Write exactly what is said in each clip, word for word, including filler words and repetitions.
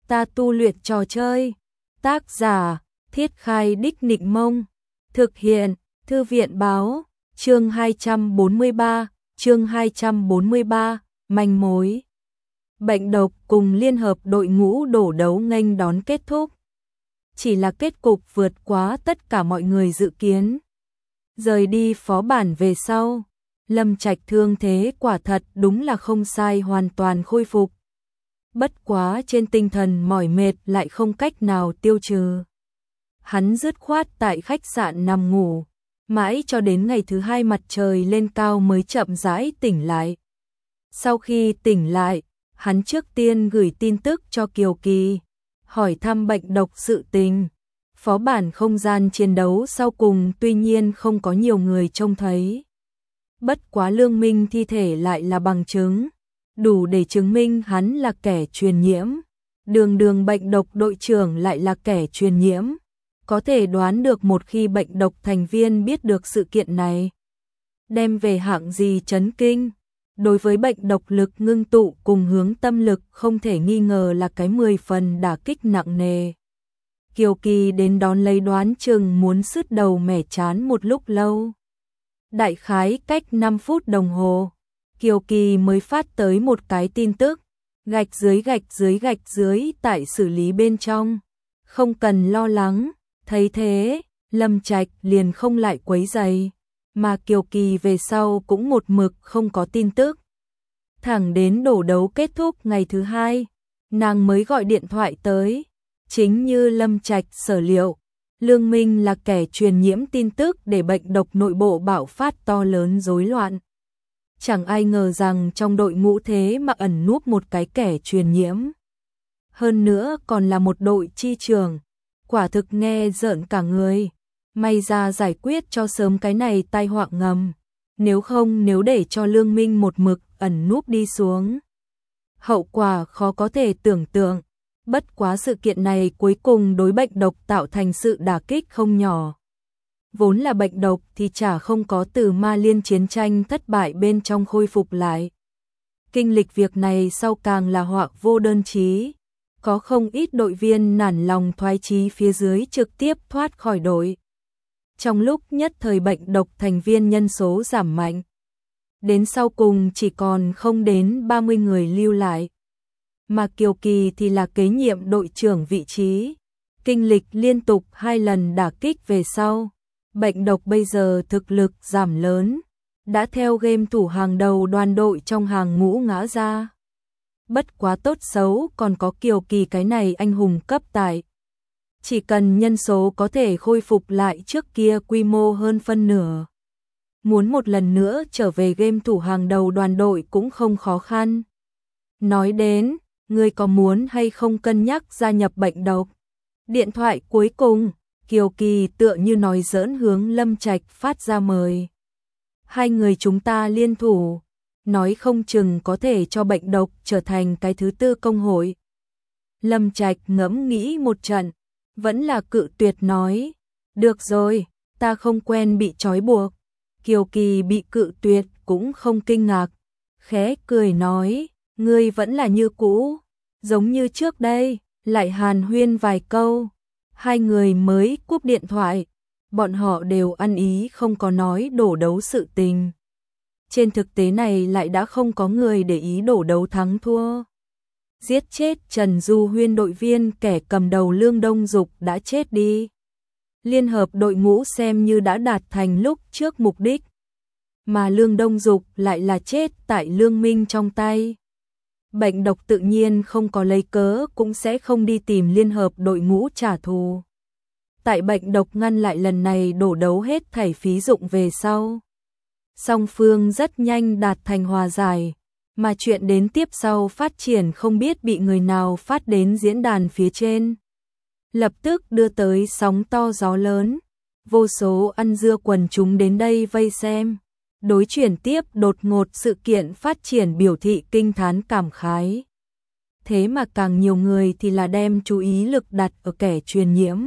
ta tu luyện trò chơi. Tác giả, Thiết Khai Đích Nịnh Mông. Thực hiện, Thư viện Báo. Chương hai trăm bốn mươi ba, chương hai trăm bốn mươi ba, manh mối. Bệnh độc cùng liên hợp đội ngũ đổ đấu nghênh đón kết thúc. Chỉ là kết cục vượt quá tất cả mọi người dự kiến. Rời đi phó bản về sau, Lâm Trạch thương thế quả thật đúng là không sai, hoàn toàn khôi phục. Bất quá trên tinh thần mỏi mệt lại không cách nào tiêu trừ. Hắn dứt khoát tại khách sạn nằm ngủ, mãi cho đến ngày thứ hai mặt trời lên cao mới chậm rãi tỉnh lại. Sau khi tỉnh lại, hắn trước tiên gửi tin tức cho Kiều Kỳ, hỏi thăm bệnh độc sự tình. Phó bản không gian chiến đấu sau cùng tuy nhiên không có nhiều người trông thấy. Bất quá Lương Minh thi thể lại là bằng chứng, đủ để chứng minh hắn là kẻ truyền nhiễm. Đường đường bệnh độc đội trưởng lại là kẻ truyền nhiễm. Có thể đoán được một khi bệnh độc thành viên biết được sự kiện này, đem về hạng gì chấn kinh. Đối với bệnh độc lực ngưng tụ cùng hướng tâm lực không thể nghi ngờ là cái mười phần đả kích nặng nề. Kiều Kỳ đến đón lấy đoán chừng muốn sứt đầu mẻ chán một lúc lâu. Đại khái cách năm phút đồng hồ, Kiều Kỳ mới phát tới một cái tin tức, gạch dưới gạch dưới gạch dưới tại xử lý bên trong, không cần lo lắng. Thấy thế, Lâm Trạch liền không lại quấy rầy, mà Kiều Kỳ về sau cũng một mực không có tin tức. Thẳng đến đổ đấu kết thúc ngày thứ hai, nàng mới gọi điện thoại tới. Chính như Lâm Trạch sở liệu, Lương Minh là kẻ truyền nhiễm tin tức để bệnh độc nội bộ bạo phát to lớn rối loạn. Chẳng ai ngờ rằng trong đội ngũ thế mà ẩn núp một cái kẻ truyền nhiễm. Hơn nữa còn là một đội chi trưởng, quả thực nghe rợn cả người. May ra giải quyết cho sớm cái này tai họa ngầm, nếu không nếu để cho Lương Minh một mực ẩn núp đi xuống, hậu quả khó có thể tưởng tượng. Bất quá sự kiện này cuối cùng đối bệnh độc tạo thành sự đả kích không nhỏ. Vốn là bệnh độc thì chả không có từ Ma Liên chiến tranh thất bại bên trong khôi phục lại. Kinh lịch việc này sau càng là họa vô đơn chí. Có không ít đội viên nản lòng thoái chí phía dưới trực tiếp thoát khỏi đội. Trong lúc nhất thời bệnh độc thành viên nhân số giảm mạnh, đến sau cùng chỉ còn không đến ba mươi người lưu lại. Mà Kiều Kỳ thì là kế nhiệm đội trưởng vị trí. Kinh lịch liên tục hai lần đả kích về sau, bệnh độc bây giờ thực lực giảm lớn, đã theo game thủ hàng đầu đoàn đội trong hàng ngũ ngã ra. Bất quá tốt xấu còn có Kiều Kỳ cái này anh hùng cấp tại. Chỉ cần nhân số có thể khôi phục lại trước kia quy mô hơn phân nửa, muốn một lần nữa trở về game thủ hàng đầu đoàn đội cũng không khó khăn. Nói đến, ngươi có muốn hay không cân nhắc gia nhập bệnh độc? Điện thoại cuối cùng, Kiều Kỳ tựa như nói giỡn hướng Lâm Trạch phát ra mời. Hai người chúng ta liên thủ, nói không chừng có thể cho bệnh độc trở thành cái thứ tư công hội. Lâm Trạch ngẫm nghĩ một trận, vẫn là cự tuyệt nói, được rồi, ta không quen bị trói buộc. Kiều Kỳ bị cự tuyệt cũng không kinh ngạc, khẽ cười nói, ngươi vẫn là như cũ, giống như trước đây, lại hàn huyên vài câu. Hai người mới cúp điện thoại, bọn họ đều ăn ý không có nói đổ đấu sự tình. Trên thực tế này lại đã không có người để ý đổ đấu thắng thua. Giết chết Trần Du Huyên đội viên kẻ cầm đầu Lương Đông Dục đã chết đi. Liên hợp đội ngũ xem như đã đạt thành lúc trước mục đích. Mà Lương Đông Dục lại là chết tại Lương Minh trong tay. Bệnh độc tự nhiên không có lấy cớ cũng sẽ không đi tìm liên hợp đội ngũ trả thù. Tại bệnh độc ngăn lại lần này đổ đấu hết thảy phí dụng về sau, song phương rất nhanh đạt thành hòa giải, mà chuyện đến tiếp sau phát triển không biết bị người nào phát đến diễn đàn phía trên. Lập tức đưa tới sóng to gió lớn, vô số ăn dưa quần chúng đến đây vây xem. Đối chuyển tiếp đột ngột sự kiện phát triển biểu thị kinh thán cảm khái. Thế mà càng nhiều người thì là đem chú ý lực đặt ở kẻ truyền nhiễm.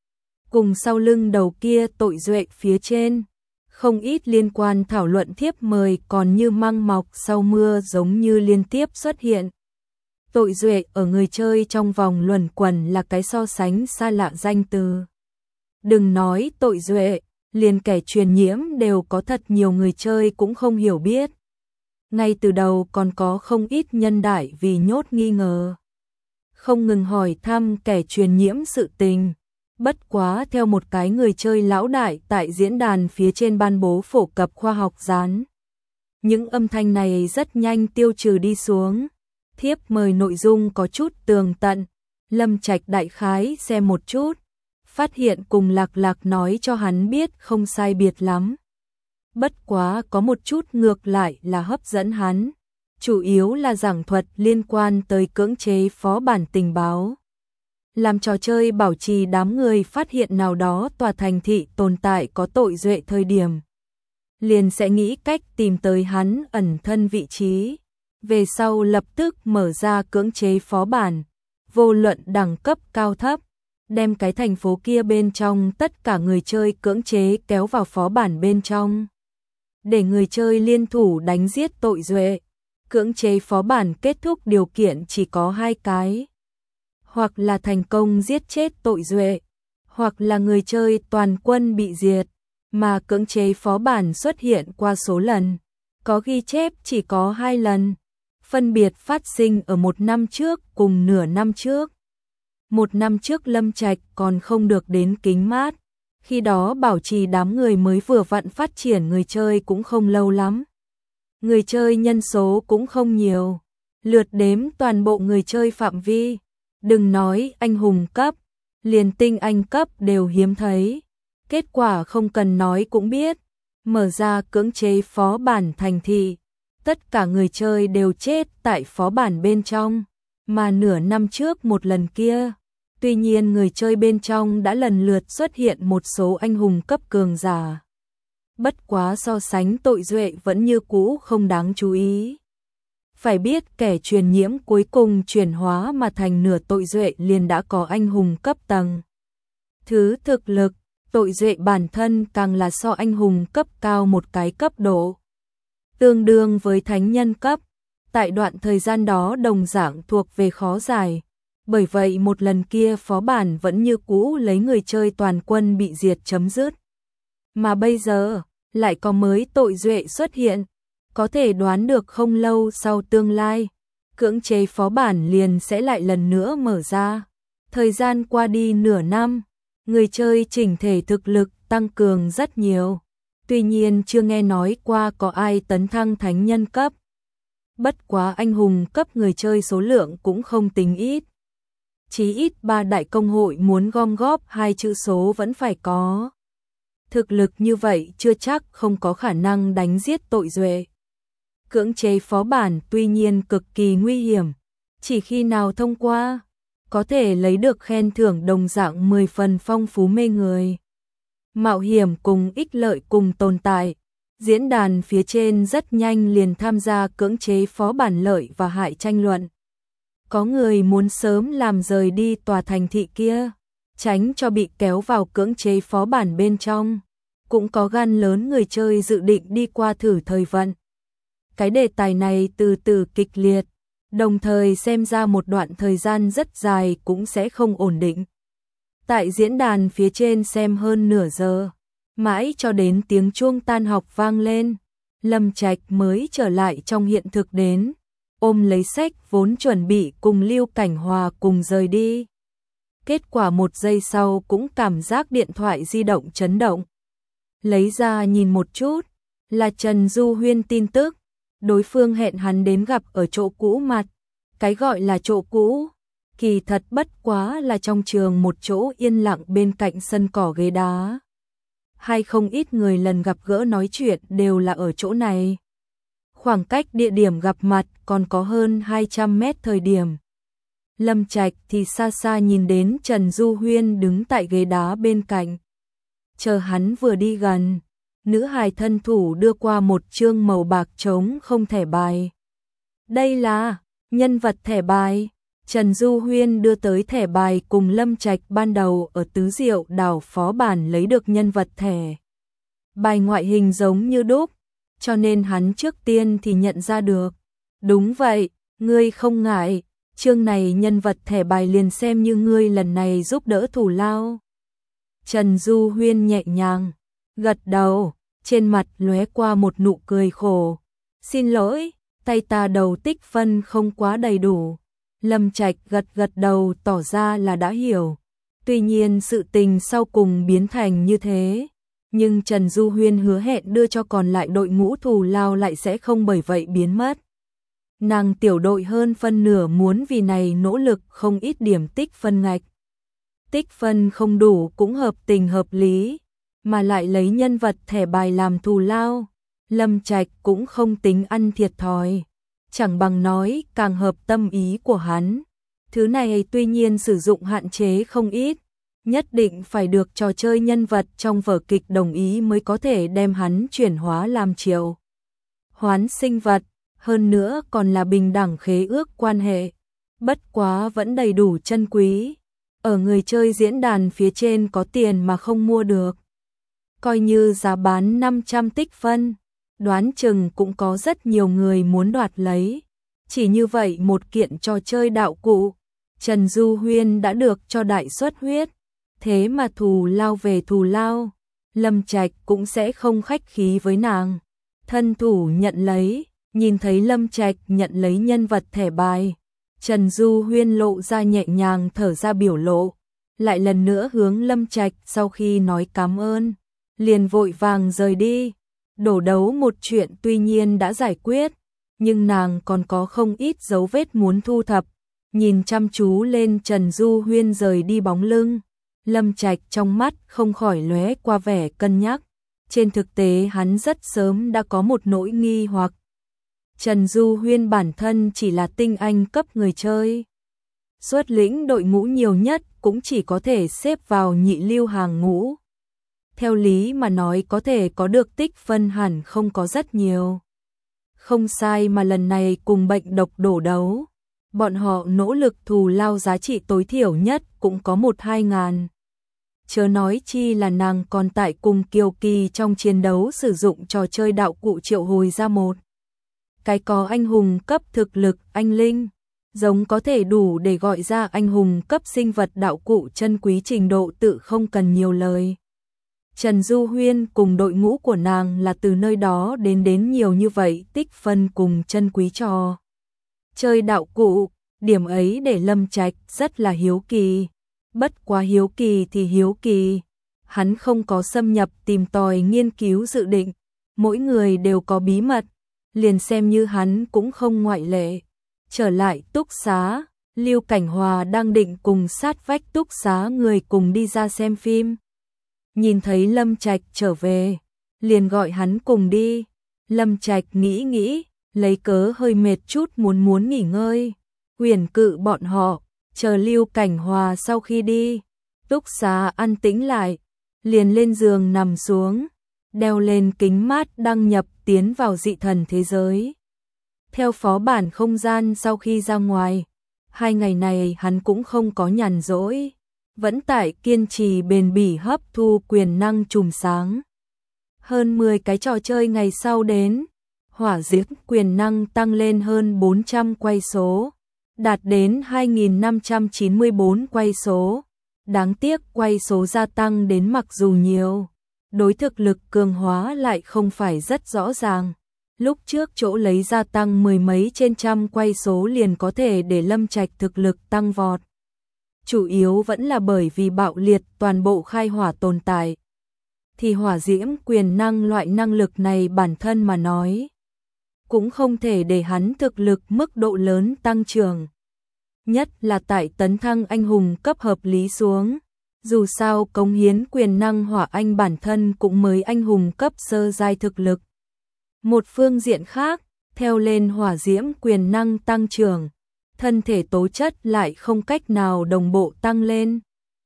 Cùng sau lưng đầu kia tội duệ phía trên, không ít liên quan thảo luận thiếp mời còn như măng mọc sau mưa giống như liên tiếp xuất hiện. Tội duệ ở người chơi trong vòng luẩn quẩn là cái so sánh xa lạ danh từ. Đừng nói tội duệ, liền kẻ truyền nhiễm đều có thật nhiều người chơi cũng không hiểu biết. Ngay từ đầu còn có không ít nhân đại vì nhốt nghi ngờ, không ngừng hỏi thăm kẻ truyền nhiễm sự tình. Bất quá theo một cái người chơi lão đại tại diễn đàn phía trên ban bố phổ cập khoa học dán. Những âm thanh này rất nhanh tiêu trừ đi xuống. Thiếp mời nội dung có chút tường tận, Lâm Trạch đại khái xem một chút, phát hiện cùng Lạc Lạc nói cho hắn biết không sai biệt lắm. Bất quá có một chút ngược lại là hấp dẫn hắn, chủ yếu là giảng thuật liên quan tới cưỡng chế phó bản tình báo. Làm trò chơi bảo trì đám người phát hiện nào đó tòa thành thị tồn tại có tội duệ thời điểm, liền sẽ nghĩ cách tìm tới hắn ẩn thân vị trí. Về sau lập tức mở ra cưỡng chế phó bản, vô luận đẳng cấp cao thấp, đem cái thành phố kia bên trong tất cả người chơi cưỡng chế kéo vào phó bản bên trong. Để người chơi liên thủ đánh giết tội duệ. Cưỡng chế phó bản kết thúc điều kiện chỉ có hai cái. Hoặc là thành công giết chết tội duệ, hoặc là người chơi toàn quân bị diệt. Mà cưỡng chế phó bản xuất hiện qua số lần, có ghi chép chỉ có hai lần. Phân biệt phát sinh ở một năm trước cùng nửa năm trước. Một năm trước Lâm Trạch còn không được đến kính mát, khi đó bảo trì đám người mới vừa vặn phát triển người chơi cũng không lâu lắm. Người chơi nhân số cũng không nhiều, lượt đếm toàn bộ người chơi phạm vi, đừng nói anh hùng cấp, liền tinh anh cấp đều hiếm thấy. Kết quả không cần nói cũng biết, mở ra cưỡng chế phó bản thành thị. Tất cả người chơi đều chết tại phó bản bên trong, mà nửa năm trước một lần kia. Tuy nhiên người chơi bên trong đã lần lượt xuất hiện một số anh hùng cấp cường giả. Bất quá so sánh tội duệ vẫn như cũ không đáng chú ý. Phải biết kẻ truyền nhiễm cuối cùng chuyển hóa mà thành nửa tội duệ liền đã có anh hùng cấp tầng. Thứ thực lực, tội duệ bản thân càng là so anh hùng cấp cao một cái cấp độ. Tương đương với thánh nhân cấp, tại đoạn thời gian đó đồng dạng thuộc về khó giải. Bởi vậy một lần kia phó bản vẫn như cũ lấy người chơi toàn quân bị diệt chấm dứt. Mà bây giờ, lại có mới tội duệ xuất hiện, có thể đoán được không lâu sau tương lai, cưỡng chế phó bản liền sẽ lại lần nữa mở ra. Thời gian qua đi nửa năm, người chơi chỉnh thể thực lực tăng cường rất nhiều. Tuy nhiên chưa nghe nói qua có ai tấn thăng thánh nhân cấp. Bất quá anh hùng cấp người chơi số lượng cũng không tính ít. Chí ít ba đại công hội muốn gom góp hai chữ số vẫn phải có. Thực lực như vậy chưa chắc không có khả năng đánh giết tội duệ. Cưỡng chế phó bản tuy nhiên cực kỳ nguy hiểm, chỉ khi nào thông qua, có thể lấy được khen thưởng đồng dạng mười phần phong phú mê người. Mạo hiểm cùng ích lợi cùng tồn tại, diễn đàn phía trên rất nhanh liền tham gia cưỡng chế phó bản lợi và hại tranh luận. Có người muốn sớm làm rời đi tòa thành thị kia, tránh cho bị kéo vào cưỡng chế phó bản bên trong. Cũng có gan lớn người chơi dự định đi qua thử thời vận. Cái đề tài này từ từ kịch liệt, đồng thời xem ra một đoạn thời gian rất dài cũng sẽ không ổn định. Tại diễn đàn phía trên xem hơn nửa giờ, mãi cho đến tiếng chuông tan học vang lên, Lâm Trạch mới trở lại trong hiện thực đến, ôm lấy sách vốn chuẩn bị cùng Lưu Cảnh Hòa cùng rời đi. Kết quả một giây sau cũng cảm giác điện thoại di động chấn động. Lấy ra nhìn một chút, là Trần Du Huyên tin tức, đối phương hẹn hắn đến gặp ở chỗ cũ mặt. Cái gọi là chỗ cũ, kỳ thật bất quá là trong trường một chỗ yên lặng bên cạnh sân cỏ ghế đá. Hay không ít người lần gặp gỡ nói chuyện đều là ở chỗ này. Khoảng cách địa điểm gặp mặt còn có hơn hai trăm mét thời điểm. Lâm Trạch thì xa xa nhìn đến Trần Du Huyên đứng tại ghế đá bên cạnh. Chờ hắn vừa đi gần, nữ hài thân thủ đưa qua một chương màu bạc trống không thẻ bài. Đây là nhân vật thẻ bài. Trần Du Huyên đưa tới thẻ bài cùng Lâm Trạch ban đầu ở Tứ Diệu đảo phó bản lấy được nhân vật thẻ bài ngoại hình giống như đúc, cho nên hắn trước tiên thì nhận ra được. Đúng vậy, ngươi không ngại, Chương này nhân vật thẻ bài liền xem như ngươi lần này giúp đỡ thù lao. Trần Du Huyên nhẹ nhàng gật đầu, trên mặt lóe qua một nụ cười khổ. Xin lỗi, tay ta đầu tích phân không quá đầy đủ. Lâm Trạch gật gật đầu tỏ ra là đã hiểu. Tuy nhiên sự tình sau cùng biến thành như thế, nhưng Trần Du Huyên hứa hẹn đưa cho còn lại đội ngũ thù lao lại sẽ không bởi vậy biến mất. Nàng tiểu đội hơn phân nửa muốn vì này nỗ lực không ít điểm tích phân ngạch. Tích phân không đủ cũng hợp tình hợp lý, mà lại lấy nhân vật thẻ bài làm thù lao. Lâm Trạch cũng không tính ăn thiệt thòi, chẳng bằng nói càng hợp tâm ý của hắn. Thứ này tuy nhiên sử dụng hạn chế không ít, nhất định phải được trò chơi nhân vật trong vở kịch đồng ý mới có thể đem hắn chuyển hóa làm triệu hoán sinh vật, hơn nữa còn là bình đẳng khế ước quan hệ. Bất quá vẫn đầy đủ chân quý, ở người chơi diễn đàn phía trên có tiền mà không mua được. Coi như giá bán năm trăm tích phân, đoán chừng cũng có rất nhiều người muốn đoạt lấy. Chỉ như vậy một kiện trò chơi đạo cụ, Trần Du Huyên đã được cho đại suất huyết. Thế mà thù lao về thù lao, Lâm Trạch cũng sẽ không khách khí với nàng. Thân thủ nhận lấy, nhìn thấy Lâm Trạch nhận lấy nhân vật thẻ bài, Trần Du Huyên lộ ra nhẹ nhàng thở ra biểu lộ, lại lần nữa hướng Lâm Trạch sau khi nói cảm ơn, liền vội vàng rời đi. Đổ đấu một chuyện tuy nhiên đã giải quyết, nhưng nàng còn có không ít dấu vết muốn thu thập. Nhìn chăm chú lên Trần Du Huyên rời đi bóng lưng, Lâm Trạch trong mắt không khỏi lóe qua vẻ cân nhắc. Trên thực tế hắn rất sớm đã có một nỗi nghi hoặc. Trần Du Huyên bản thân chỉ là tinh anh cấp người chơi, xuất lĩnh đội ngũ nhiều nhất cũng chỉ có thể xếp vào nhị lưu hàng ngũ. Theo lý mà nói có thể có được tích phân hẳn không có rất nhiều. Không sai mà lần này cùng bệnh độc đổ đấu, bọn họ nỗ lực thù lao giá trị tối thiểu nhất cũng có một hai ngàn. Chớ nói chi là nàng còn tại cùng Kiều Kỳ trong chiến đấu sử dụng trò chơi đạo cụ triệu hồi ra một cái có anh hùng cấp thực lực anh linh, giống có thể đủ để gọi ra anh hùng cấp sinh vật đạo cụ chân quý trình độ tự không cần nhiều lời. Trần Du Huyên cùng đội ngũ của nàng là từ nơi đó đến đến nhiều như vậy tích phân cùng chân quý trò chơi đạo cụ, điểm ấy để Lâm Trạch rất là hiếu kỳ. Bất quá hiếu kỳ thì hiếu kỳ, hắn không có xâm nhập tìm tòi nghiên cứu dự định, mỗi người đều có bí mật, liền xem như hắn cũng không ngoại lệ. Trở lại túc xá, Lưu Cảnh Hòa đang định cùng sát vách túc xá người cùng đi ra xem phim. Nhìn thấy Lâm Trạch trở về, liền gọi hắn cùng đi. Lâm Trạch nghĩ nghĩ, lấy cớ hơi mệt chút muốn muốn nghỉ ngơi, quyền cự bọn họ, chờ Lưu Cảnh Hòa sau khi đi, túc xá an tĩnh lại, liền lên giường nằm xuống, đeo lên kính mát đăng nhập tiến vào dị thần thế giới. Theo phó bản không gian sau khi ra ngoài, hai ngày này hắn cũng không có nhàn rỗi, vẫn tại kiên trì bền bỉ hấp thu quyền năng chùm sáng. Hơn mười cái trò chơi ngày sau đến, hỏa diễm quyền năng tăng lên hơn bốn trăm quay số, đạt đến hai nghìn năm trăm chín mươi bốn quay số. Đáng tiếc quay số gia tăng đến mặc dù nhiều, đối thực lực cường hóa lại không phải rất rõ ràng. Lúc trước chỗ lấy gia tăng mười mấy trên trăm quay số liền có thể để Lâm Trạch thực lực tăng vọt. Chủ yếu vẫn là bởi vì bạo liệt toàn bộ khai hỏa tồn tại. Thì hỏa diễm quyền năng loại năng lực này bản thân mà nói, cũng không thể để hắn thực lực mức độ lớn tăng trưởng. Nhất là tại tấn thăng anh hùng cấp hợp lý xuống. Dù sao cống hiến quyền năng hỏa anh bản thân cũng mới anh hùng cấp sơ giai thực lực. Một phương diện khác, theo lên hỏa diễm quyền năng tăng trưởng, thân thể tố chất lại không cách nào đồng bộ tăng lên.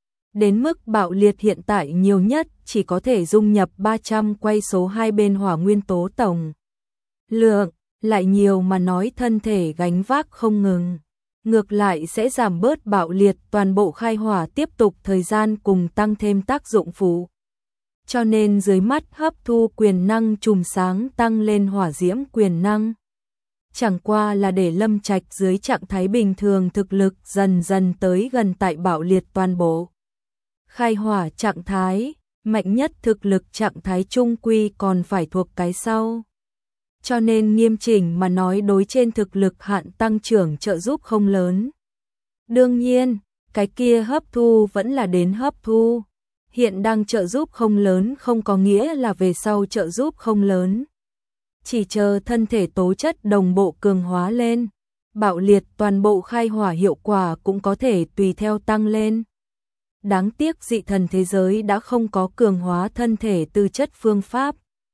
Đến mức bạo liệt hiện tại nhiều nhất chỉ có thể dung nhập ba trăm quay số hai bên hỏa nguyên tố tổng lượng, lại nhiều mà nói thân thể gánh vác không ngừng. Ngược lại sẽ giảm bớt bạo liệt toàn bộ khai hỏa tiếp tục thời gian cùng tăng thêm tác dụng phụ. Cho nên dưới mắt hấp thu quyền năng chùm sáng tăng lên hỏa diễm quyền năng. chẳng qua là để Lâm Trạch dưới trạng thái bình thường thực lực dần dần tới gần tại bạo liệt toàn bộ. Khai hỏa trạng thái, mạnh nhất thực lực trạng thái trung quy còn phải thuộc cái sau. Cho nên nghiêm chỉnh mà nói đối trên thực lực hạn tăng trưởng trợ giúp không lớn. Đương nhiên, cái kia hấp thu vẫn là đến hấp thu. Hiện đang trợ giúp không lớn không có nghĩa là về sau trợ giúp không lớn. Chỉ chờ thân thể tố chất đồng bộ cường hóa lên, bạo liệt toàn bộ khai hỏa hiệu quả cũng có thể tùy theo tăng lên. Đáng tiếc dị thần thế giới đã không có cường hóa thân thể tư chất phương pháp.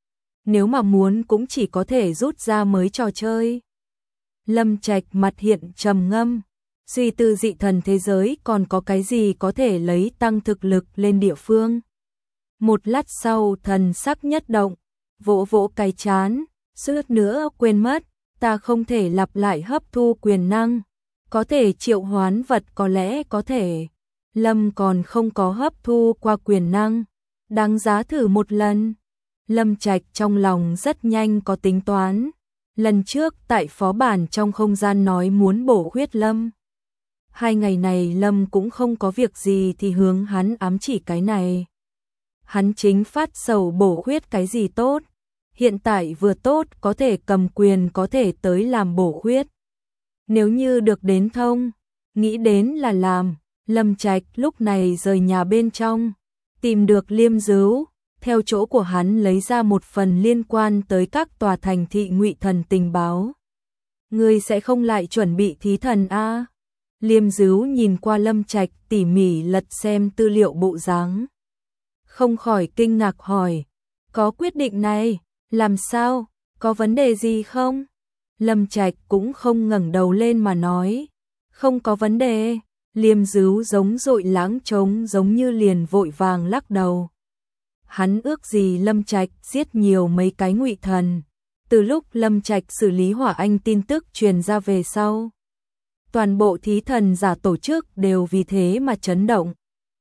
Nếu mà muốn cũng chỉ có thể rút ra mới trò chơi. Lâm Trạch mặt hiện trầm ngâm, suy tư dị thần thế giới còn có cái gì có thể lấy tăng thực lực lên địa phương. Một lát sau thần sắc nhất động, vỗ vỗ cái chán, suýt nữa quên mất, ta không thể lặp lại hấp thu quyền năng, có thể triệu hoán vật có lẽ có thể. Lâm còn không có hấp thu qua quyền năng, đáng giá thử một lần. Lâm Trạch trong lòng rất nhanh có tính toán. Lần trước tại phó bản trong không gian nói muốn bổ huyết Lâm. Hai ngày này Lâm cũng không có việc gì thì hướng hắn ám chỉ cái này. Hắn chính phát sầu bổ huyết cái gì tốt. Hiện tại vừa tốt có thể cầm quyền có thể tới làm bổ huyết. Nếu như được đến thông, nghĩ đến là làm. Lâm Trạch lúc này rời nhà bên trong, tìm được Liêm Dứu, theo chỗ của hắn lấy ra một phần liên quan tới các tòa thành thị ngụy thần tình báo. Ngươi sẽ không lại chuẩn bị thí thần a? À? Liêm Dứu nhìn qua Lâm Trạch tỉ mỉ lật xem tư liệu bộ dáng. Không khỏi kinh ngạc hỏi, có quyết định này, làm sao, có vấn đề gì không? Lâm Trạch cũng không ngẩng đầu lên mà nói, không có vấn đề. Liêm Dứu giống dội lãng trống giống như liền vội vàng lắc đầu. Hắn ước gì Lâm Trạch giết nhiều mấy cái ngụy thần. Từ lúc Lâm Trạch xử lý Hỏa Anh tin tức truyền ra về sau, toàn bộ thí thần giả tổ chức đều vì thế mà chấn động.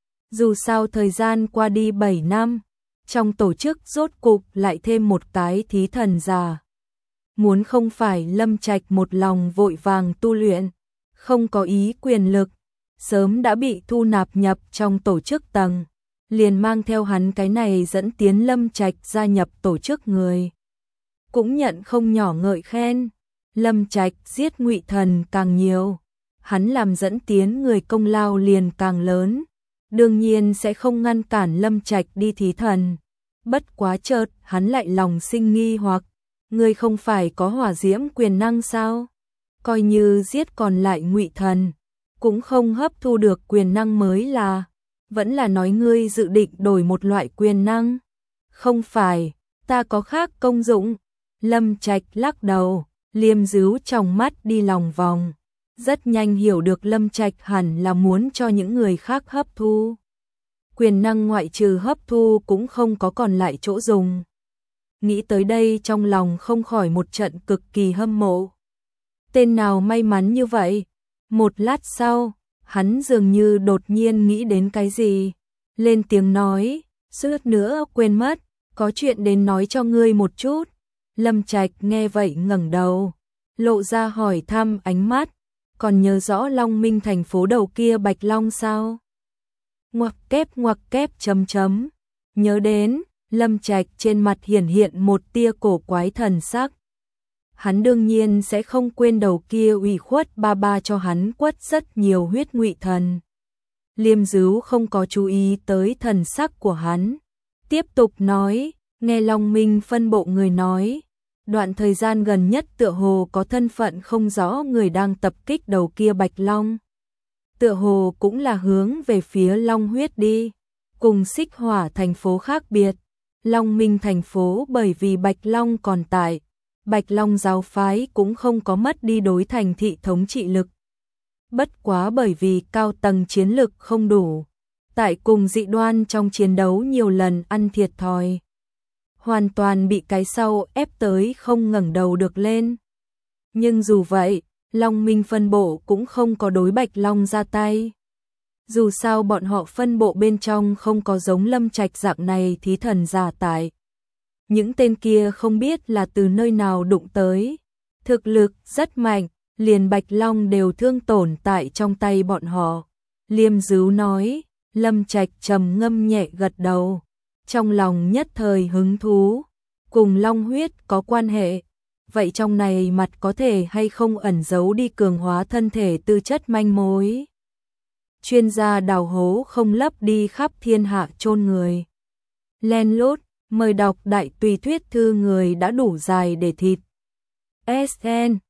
Dù sao thời gian qua đi bảy năm, trong tổ chức rốt cục lại thêm một cái thí thần giả. Muốn không phải Lâm Trạch một lòng vội vàng tu luyện, không có ý quyền lực, sớm đã bị thu nạp nhập trong tổ chức tầng, liền mang theo hắn cái này dẫn tiến Lâm Trạch gia nhập tổ chức người. Cũng nhận không nhỏ ngợi khen, Lâm Trạch giết ngụy thần càng nhiều, hắn làm dẫn tiến người công lao liền càng lớn, đương nhiên sẽ không ngăn cản Lâm Trạch đi thí thần. Bất quá chợt, hắn lại lòng sinh nghi hoặc, người không phải có hỏa diễm quyền năng sao? Coi như giết còn lại ngụy thần, cũng không hấp thu được quyền năng mới là, vẫn là nói ngươi dự định đổi một loại quyền năng. Không phải, ta có khác công dụng. Lâm Trạch lắc đầu, Liêm Dứu trong mắt đi lòng vòng. Rất nhanh hiểu được Lâm Trạch hẳn là muốn cho những người khác hấp thu. Quyền năng ngoại trừ hấp thu cũng không có còn lại chỗ dùng. Nghĩ tới đây trong lòng không khỏi một trận cực kỳ hâm mộ. Tên nào may mắn như vậy? Một lát sau, hắn dường như đột nhiên nghĩ đến cái gì. Lên tiếng nói, suýt nữa quên mất, có chuyện đến nói cho ngươi một chút. Lâm Trạch nghe vậy ngẩng đầu, lộ ra hỏi thăm ánh mắt. Còn nhớ rõ Long Minh thành phố đầu kia Bạch Long sao? Ngoặc kép ngoặc kép chấm chấm. Nhớ đến, Lâm Trạch trên mặt hiển hiện một tia cổ quái thần sắc. Hắn đương nhiên sẽ không quên đầu kia ủy khuất ba ba cho hắn quất rất nhiều huyết ngụy thần. Liêm Dứu không có chú ý tới thần sắc của hắn. Tiếp tục nói, nghe Long Minh phân bộ người nói. Đoạn thời gian gần nhất tựa hồ có thân phận không rõ người đang tập kích đầu kia Bạch Long. Tựa hồ cũng là hướng về phía Long huyết đi. Cùng Xích Hỏa thành phố khác biệt. Long Minh thành phố bởi vì Bạch Long còn tại. Bạch Long giáo phái cũng không có mất đi đối thành thị thống trị lực. Bất quá bởi vì cao tầng chiến lực không đủ. Tại cùng dị đoan trong chiến đấu nhiều lần ăn thiệt thòi. Hoàn toàn bị cái sau ép tới không ngẩng đầu được lên. Nhưng dù vậy, Long Minh phân bộ cũng không có đối Bạch Long ra tay. Dù sao bọn họ phân bộ bên trong không có giống Lâm Trạch dạng này thí thần giả tại. Những tên kia không biết là từ nơi nào đụng tới. thực lực rất mạnh, liền Bạch Long đều thương tổn tại trong tay bọn họ. Liêm Dứu nói, Lâm Trạch trầm ngâm nhẹ gật đầu, trong lòng nhất thời hứng thú, cùng long huyết có quan hệ. Vậy trong này mặt có thể hay không ẩn giấu đi cường hóa thân thể tư chất manh mối? Chuyên gia đào hố không lấp đi khắp thiên hạ chôn người. Len lút, mời đọc đại tùy thuyết thư người đã đủ dài để thịt. ét en